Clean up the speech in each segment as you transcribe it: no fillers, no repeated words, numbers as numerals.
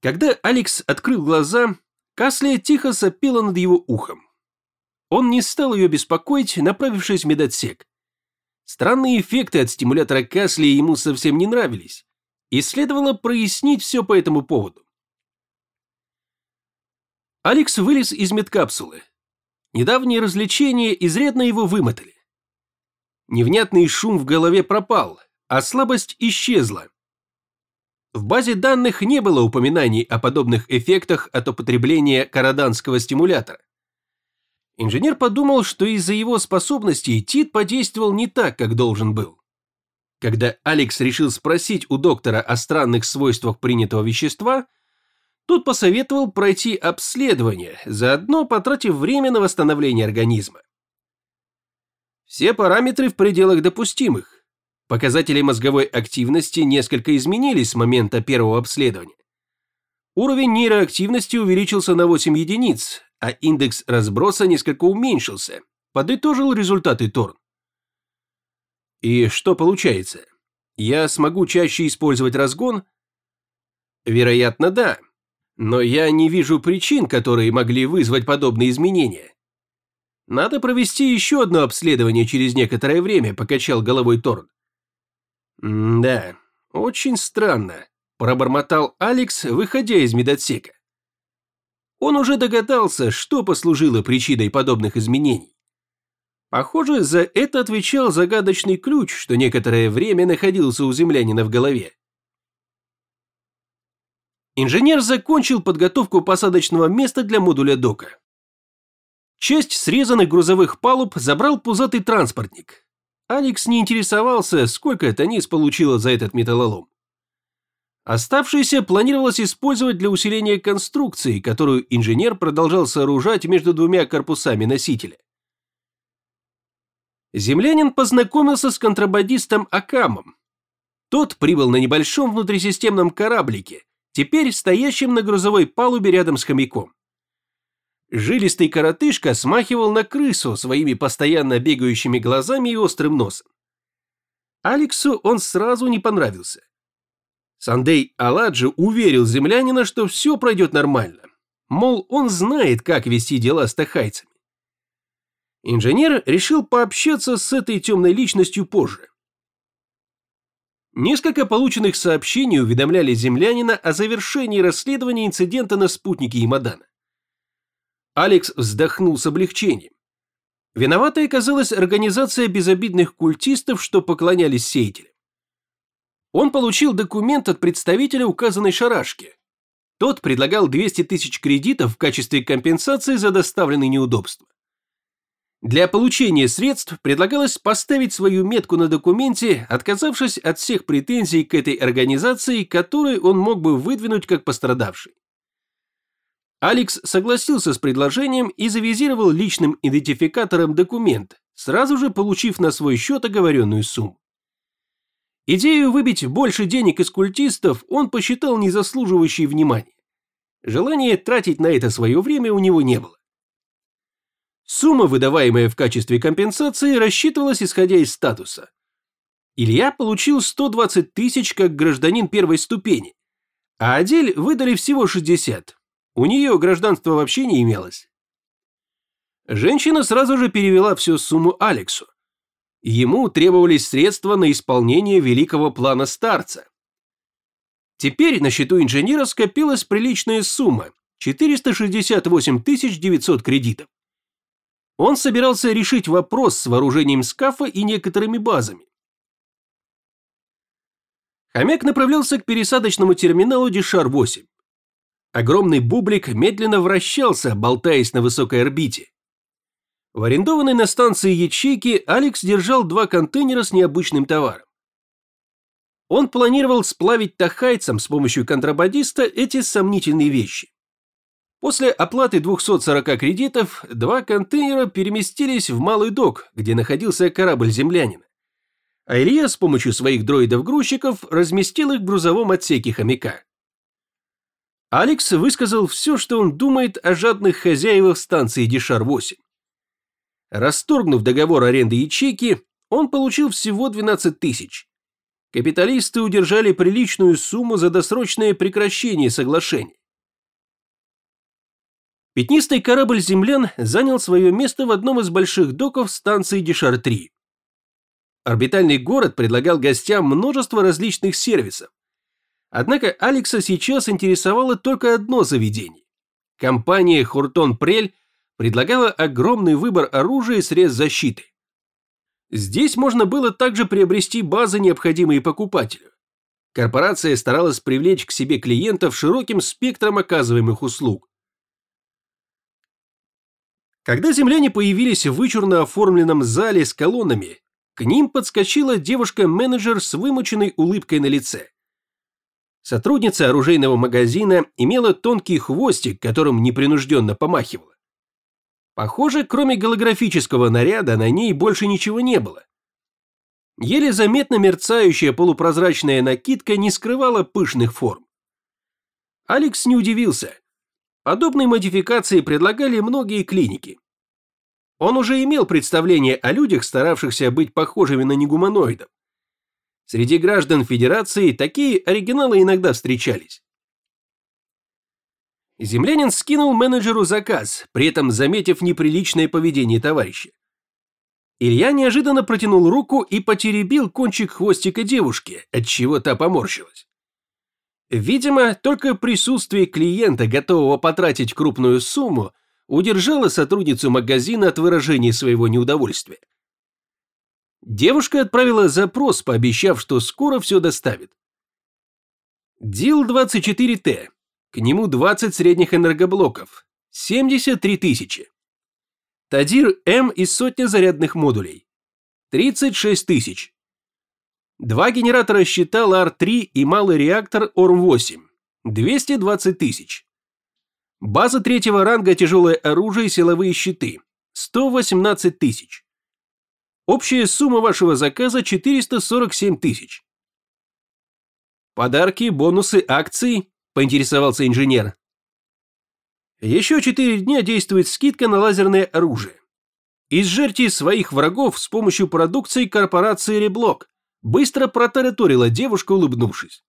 Когда Алекс открыл глаза, Каслия тихо сопела над его ухом. Он не стал ее беспокоить, направившись в медотсек. Странные эффекты от стимулятора Каслия ему совсем не нравились, и следовало прояснить все по этому поводу. Алекс вылез из медкапсулы. Недавние развлечения изрядно его вымотали. Невнятный шум в голове пропал, а слабость исчезла. В базе данных не было упоминаний о подобных эффектах от употребления караданского стимулятора. Инженер подумал, что из-за его способностей ТИТ подействовал не так, как должен был. Когда Алекс решил спросить у доктора о странных свойствах принятого вещества, тот посоветовал пройти обследование, заодно потратив время на восстановление организма. Все параметры в пределах допустимых. Показатели мозговой активности несколько изменились с момента первого обследования. Уровень нейроактивности увеличился на 8 единиц, а индекс разброса несколько уменьшился, подытожил результаты Торн. И что получается? Я смогу чаще использовать разгон? Вероятно, да. Но я не вижу причин, которые могли вызвать подобные изменения. Надо провести еще одно обследование через некоторое время, покачал головой Торн. Да, очень странно, пробормотал Алекс, выходя из медотсека. Он уже догадался, что послужило причиной подобных изменений. Похоже, за это отвечал загадочный ключ, что некоторое время находился у землянина в голове. Инженер закончил подготовку посадочного места для модуля дока. Часть срезанных грузовых палуб забрал пузатый транспортник. Алекс не интересовался, сколько Танис получила за этот металлолом. Оставшиеся планировалось использовать для усиления конструкции, которую инженер продолжал сооружать между двумя корпусами носителя. Землянин познакомился с контрабандистом Акамом. Тот прибыл на небольшом внутрисистемном кораблике, теперь стоящем на грузовой палубе рядом с хомяком. Жилистый коротышка смахивал на крысу своими постоянно бегающими глазами и острым носом. Алексу он сразу не понравился. Сандей Аладжи уверил землянина, что все пройдет нормально. Мол, он знает, как вести дела с тахайцами. Инженер решил пообщаться с этой темной личностью позже. Несколько полученных сообщений уведомляли землянина о завершении расследования инцидента на спутнике Ямадана. Алекс вздохнул с облегчением. Виноватой оказалась организация безобидных культистов, что поклонялись сеятелям. Он получил документ от представителя указанной шарашки. Тот предлагал 200 тысяч кредитов в качестве компенсации за доставленные неудобства. Для получения средств предлагалось поставить свою метку на документе, отказавшись от всех претензий к этой организации, которые он мог бы выдвинуть как пострадавший. Алекс согласился с предложением и завизировал личным идентификатором документ, сразу же получив на свой счет оговоренную сумму. Идею выбить больше денег из культистов он посчитал незаслуживающей внимания. Желания тратить на это свое время у него не было. Сумма, выдаваемая в качестве компенсации, рассчитывалась исходя из статуса. Илья получил 120 тысяч как гражданин первой ступени, а Адель выдали всего 60. У нее гражданства вообще не имелось. Женщина сразу же перевела всю сумму Алексу. Ему требовались средства на исполнение великого плана старца. Теперь на счету инженера скопилась приличная сумма – 468 900 кредитов. Он собирался решить вопрос с вооружением скафа и некоторыми базами. Хомяк направлялся к пересадочному терминалу Дишар-8. Огромный бублик медленно вращался, болтаясь на высокой орбите. В арендованной на станции ячейке Алекс держал 2 контейнера с необычным товаром. Он планировал сплавить тахайцам с помощью контрабандиста эти сомнительные вещи. После оплаты 240 кредитов 2 контейнера переместились в малый док, где находился корабль землянина. А Илья с помощью своих дроидов-грузчиков разместил их в грузовом отсеке хомяка. Алекс высказал все, что он думает о жадных хозяевах станции Дишар-8. Расторгнув договор аренды ячейки, он получил всего 12 тысяч. Капиталисты удержали приличную сумму за досрочное прекращение соглашений. Пятнистый корабль землян занял свое место в одном из больших доков станции Дешар-3. Орбитальный город предлагал гостям множество различных сервисов. Однако Алекса сейчас интересовало только одно заведение. Компания Хуртон-Прель предлагала огромный выбор оружия и средств защиты. Здесь можно было также приобрести базы, необходимые покупателю. Корпорация старалась привлечь к себе клиентов широким спектром оказываемых услуг. Когда земляне появились в вычурно оформленном зале с колоннами, к ним подскочила девушка-менеджер с вымученной улыбкой на лице. Сотрудница оружейного магазина имела тонкий хвостик, которым непринужденно помахивала. Похоже, кроме голографического наряда на ней больше ничего не было. Еле заметно мерцающая полупрозрачная накидка не скрывала пышных форм. Алекс не удивился. Подобные модификации предлагали многие клиники. Он уже имел представление о людях, старавшихся быть похожими на негуманоидов. Среди граждан Федерации такие оригиналы иногда встречались. Землянин скинул менеджеру заказ, при этом заметив неприличное поведение товарища. Илья неожиданно протянул руку и потеребил кончик хвостика девушки, отчего та поморщилась. Видимо, только присутствие клиента, готового потратить крупную сумму, удержало сотрудницу магазина от выражения своего неудовольствия. Девушка отправила запрос, пообещав, что скоро все доставит. ДИЛ-24Т. К нему 20 средних энергоблоков. 73 тысячи. Тадир-М и сотня зарядных модулей. 36 тысяч. 2 генератора щита ЛАР-3 и малый реактор ОРМ-8. 220 тысяч. База третьего ранга тяжелое оружие и силовые щиты. 118 тысяч. Общая сумма вашего заказа 447 тысяч. Подарки, бонусы, акции, поинтересовался инженер. Еще 4 дня действует скидка на лазерное оружие. Изжерьте своих врагов с помощью продукции корпорации Реблок, быстро протараторила девушка, улыбнувшись.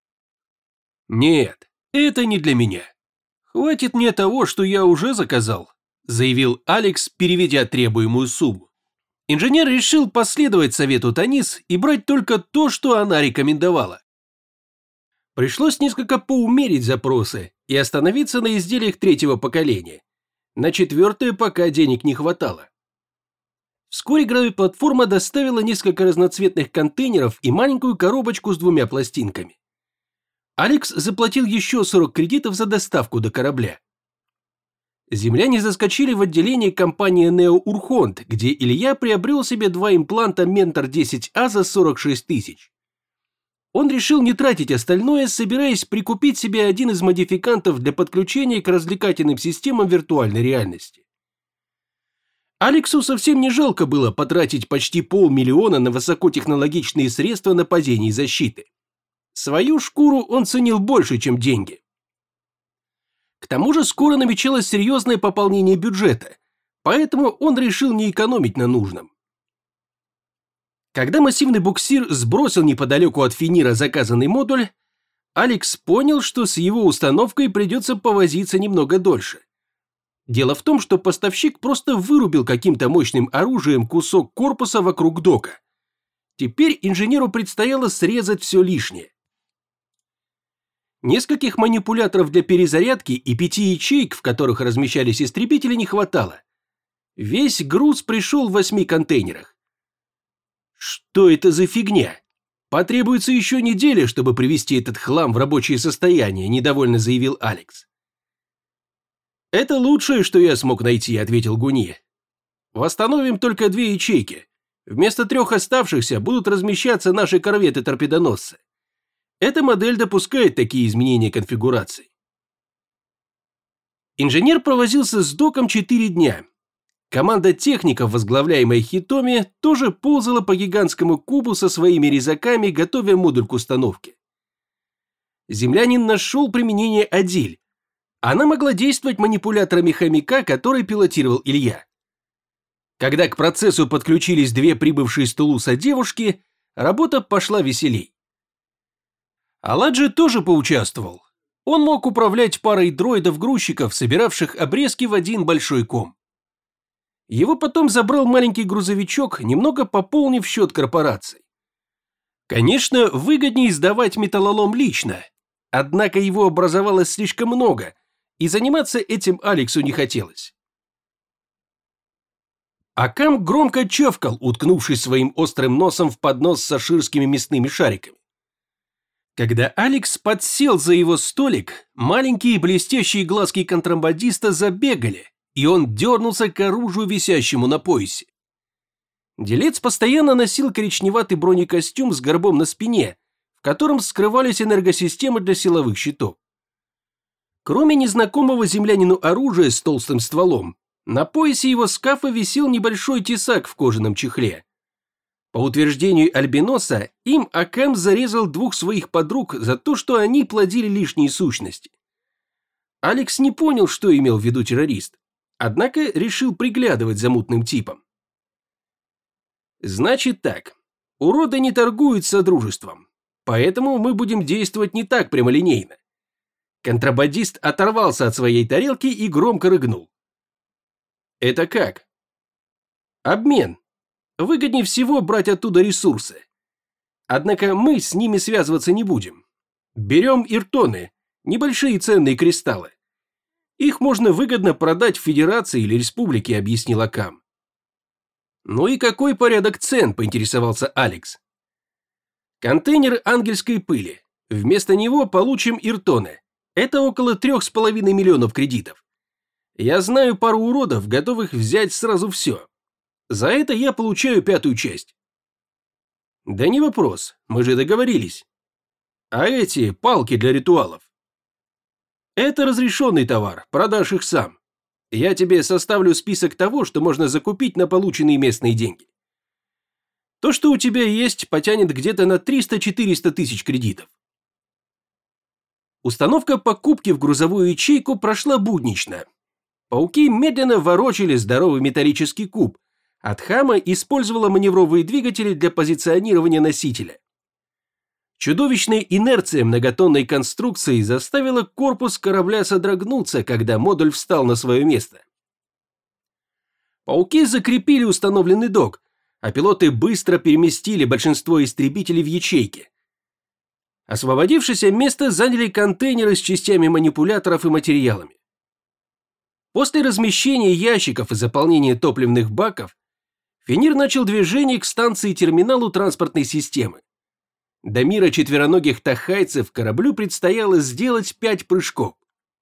Нет, это не для меня. Хватит мне того, что я уже заказал, заявил Алекс, переведя требуемую сумму. Инженер решил последовать совету Танис и брать только то, что она рекомендовала. Пришлось несколько поумерить запросы и остановиться на изделиях третьего поколения. На четвертое пока денег не хватало. Вскоре гравиплатформа доставила несколько разноцветных контейнеров и маленькую коробочку с 2 пластинками. Алекс заплатил еще 40 кредитов за доставку до корабля. Земляне заскочили в отделение компании Нео-Урхонт, где Илья приобрел себе 2 импланта Ментор-10А за 46 тысяч. Он решил не тратить остальное, собираясь прикупить себе один из модификантов для подключения к развлекательным системам виртуальной реальности. Алексу совсем не жалко было потратить почти 500 000 на высокотехнологичные средства нападения и защиты. Свою шкуру он ценил больше, чем деньги. К тому же скоро намечалось серьезное пополнение бюджета, поэтому он решил не экономить на нужном. Когда массивный буксир сбросил неподалеку от Финира заказанный модуль, Алекс понял, что с его установкой придется повозиться немного дольше. Дело в том, что поставщик просто вырубил каким-то мощным оружием кусок корпуса вокруг дока. Теперь инженеру предстояло срезать все лишнее. Нескольких манипуляторов для перезарядки и 5 ячеек, в которых размещались истребители, не хватало. Весь груз пришел в 8 контейнерах. Что это за фигня? Потребуется еще неделя, чтобы привести этот хлам в рабочее состояние, недовольно заявил Алекс. Это лучшее, что я смог найти, ответил Гуни. Восстановим только 2 ячейки. Вместо 3 оставшихся будут размещаться наши корветы-торпедоносцы. Эта модель допускает такие изменения конфигурации. Инженер провозился с доком 4 дня. Команда техников, возглавляемая Хитоми, тоже ползала по гигантскому кубу со своими резаками, готовя модуль к установке. Землянин нашел применение Адиль. Она могла действовать манипуляторами хомяка, который пилотировал Илья. Когда к процессу подключились 2 прибывшие с Тулуса девушки, работа пошла веселей. Аладжи тоже поучаствовал. Он мог управлять парой дроидов-грузчиков, собиравших обрезки в один большой ком. Его потом забрал маленький грузовичок, немного пополнив счет корпорации. Конечно, выгоднее сдавать металлолом лично, однако его образовалось слишком много, и заниматься этим Алексу не хотелось. Акам громко чавкал, уткнувшись своим острым носом в поднос с аширскими мясными шариками. Когда Алекс подсел за его столик, маленькие блестящие глазки контрабандиста забегали, и он дернулся к оружию, висящему на поясе. Делец постоянно носил коричневатый бронекостюм с горбом на спине, в котором скрывались энергосистемы для силовых щитов. Кроме незнакомого землянину оружия с толстым стволом, на поясе его скафа висел небольшой тесак в кожаном чехле. По утверждению Альбиноса, им Акам зарезал двух своих подруг за то, что они плодили лишние сущности. Алекс не понял, что имел в виду террорист, однако решил приглядывать за мутным типом. Значит так, уроды не торгуют содружеством, поэтому мы будем действовать не так прямолинейно. Контрабандист оторвался от своей тарелки и громко рыгнул. Это как? Обмен. Выгоднее всего брать оттуда ресурсы. Однако мы с ними связываться не будем. Берем иртоны, небольшие ценные кристаллы. Их можно выгодно продать в Федерации или Республике, объяснил Акам. Ну и какой порядок цен, поинтересовался Алекс. Контейнер ангельской пыли. Вместо него получим иртоны. Это около 3,5 миллионов кредитов. Я знаю пару уродов, готовых взять сразу все. За это я получаю 5-ю часть. Да не вопрос, мы же договорились. А эти палки для ритуалов? Это разрешенный товар, продашь их сам. Я тебе составлю список того, что можно закупить на полученные местные деньги. То, что у тебя есть, потянет где-то на 300-400 тысяч кредитов. Установка покупки в грузовую ячейку прошла буднично. Пауки медленно ворочали здоровый металлический куб, а Тхама использовала маневровые двигатели для позиционирования носителя. Чудовищная инерция многотонной конструкции заставила корпус корабля содрогнуться, когда модуль встал на свое место. Пауки закрепили установленный док, а пилоты быстро переместили большинство истребителей в ячейки. Освободившееся место заняли контейнеры с частями манипуляторов и материалами. После размещения ящиков и заполнения топливных баков, Фенир начал движение к станции-терминалу транспортной системы. До мира четвероногих тахайцев кораблю предстояло сделать 5 прыжков.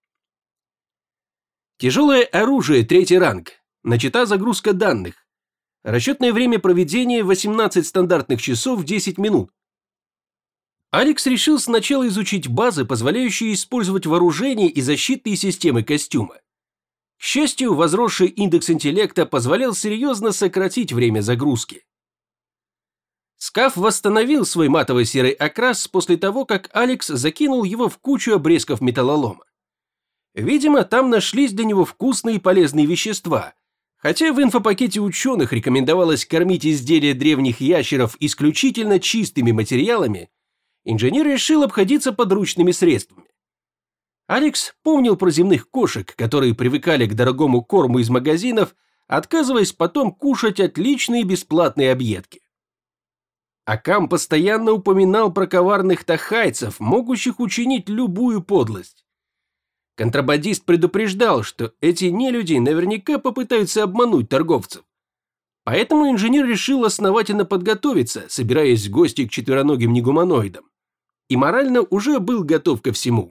Тяжелое оружие, 3-й ранг, начата загрузка данных. Расчетное время проведения 18 стандартных часов 10 минут. Алекс решил сначала изучить базы, позволяющие использовать вооружение и защитные системы костюма. К счастью, возросший индекс интеллекта позволял серьезно сократить время загрузки. Скаф восстановил свой матово-серый окрас после того, как Алекс закинул его в кучу обрезков металлолома. Видимо, там нашлись для него вкусные и полезные вещества, хотя в инфопакете ученых рекомендовалось кормить изделия древних ящеров исключительно чистыми материалами, инженер решил обходиться подручными средствами. Алекс помнил про земных кошек, которые привыкали к дорогому корму из магазинов, отказываясь потом кушать отличные бесплатные объедки. Акам постоянно упоминал про коварных тахайцев, могущих учинить любую подлость. Контрабандист предупреждал, что эти нелюди наверняка попытаются обмануть торговцев. Поэтому инженер решил основательно подготовиться, собираясь в гости к четвероногим негуманоидам. И морально уже был готов ко всему.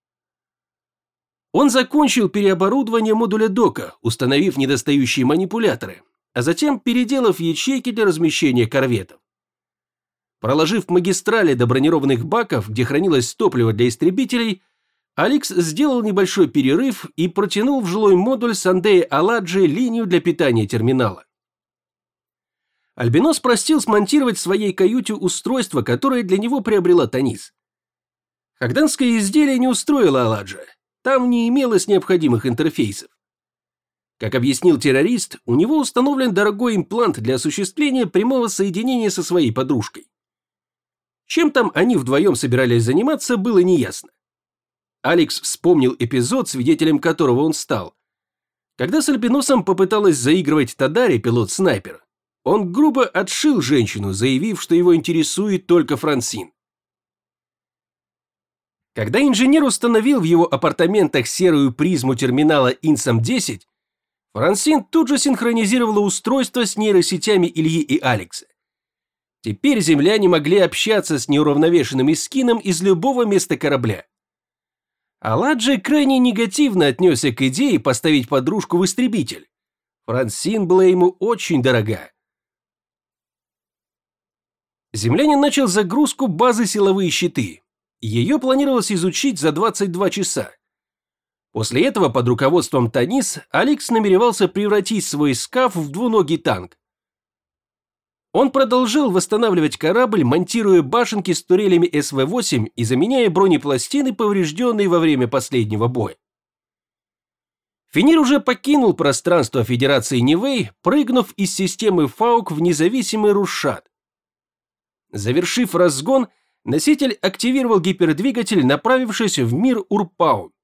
Он закончил переоборудование модуля дока, установив недостающие манипуляторы, а затем переделав ячейки для размещения корветов. Проложив магистрали до бронированных баков, где хранилось топливо для истребителей, Алекс сделал небольшой перерыв и протянул в жилой модуль Сандея Аладжи линию для питания терминала. Альбинос просил смонтировать в своей каюте устройство, которое для него приобрела Танис. Хагданское изделие не устроило Аладжа. Там не имелось необходимых интерфейсов. Как объяснил террорист, у него установлен дорогой имплант для осуществления прямого соединения со своей подружкой. Чем там они вдвоем собирались заниматься, было неясно. Алекс вспомнил эпизод, свидетелем которого он стал. Когда с альбиносом попыталась заигрывать Тадари, пилот-снайпер, он грубо отшил женщину, заявив, что его интересует только Франсин. Когда инженер установил в его апартаментах серую призму терминала Инсам-10, Франсин тут же синхронизировала устройство с нейросетями Ильи и Алекса. Теперь земляне могли общаться с неуравновешенным эскином из любого места корабля. Аладжи крайне негативно отнесся к идее поставить подружку в истребитель. Франсин была ему очень дорога. Землянин начал загрузку базы «Силовые щиты». Ее планировалось изучить за 22 часа. После этого под руководством Танис Алекс намеревался превратить свой скаф в двуногий танк. Он продолжил восстанавливать корабль, монтируя башенки с турелями СВ-8 и заменяя бронепластины, поврежденные во время последнего боя. Финир уже покинул пространство Федерации Нивэй, прыгнув из системы Фаук в независимый Рушат. Завершив разгон, носитель активировал гипердвигатель, направившись в мир Урпаун.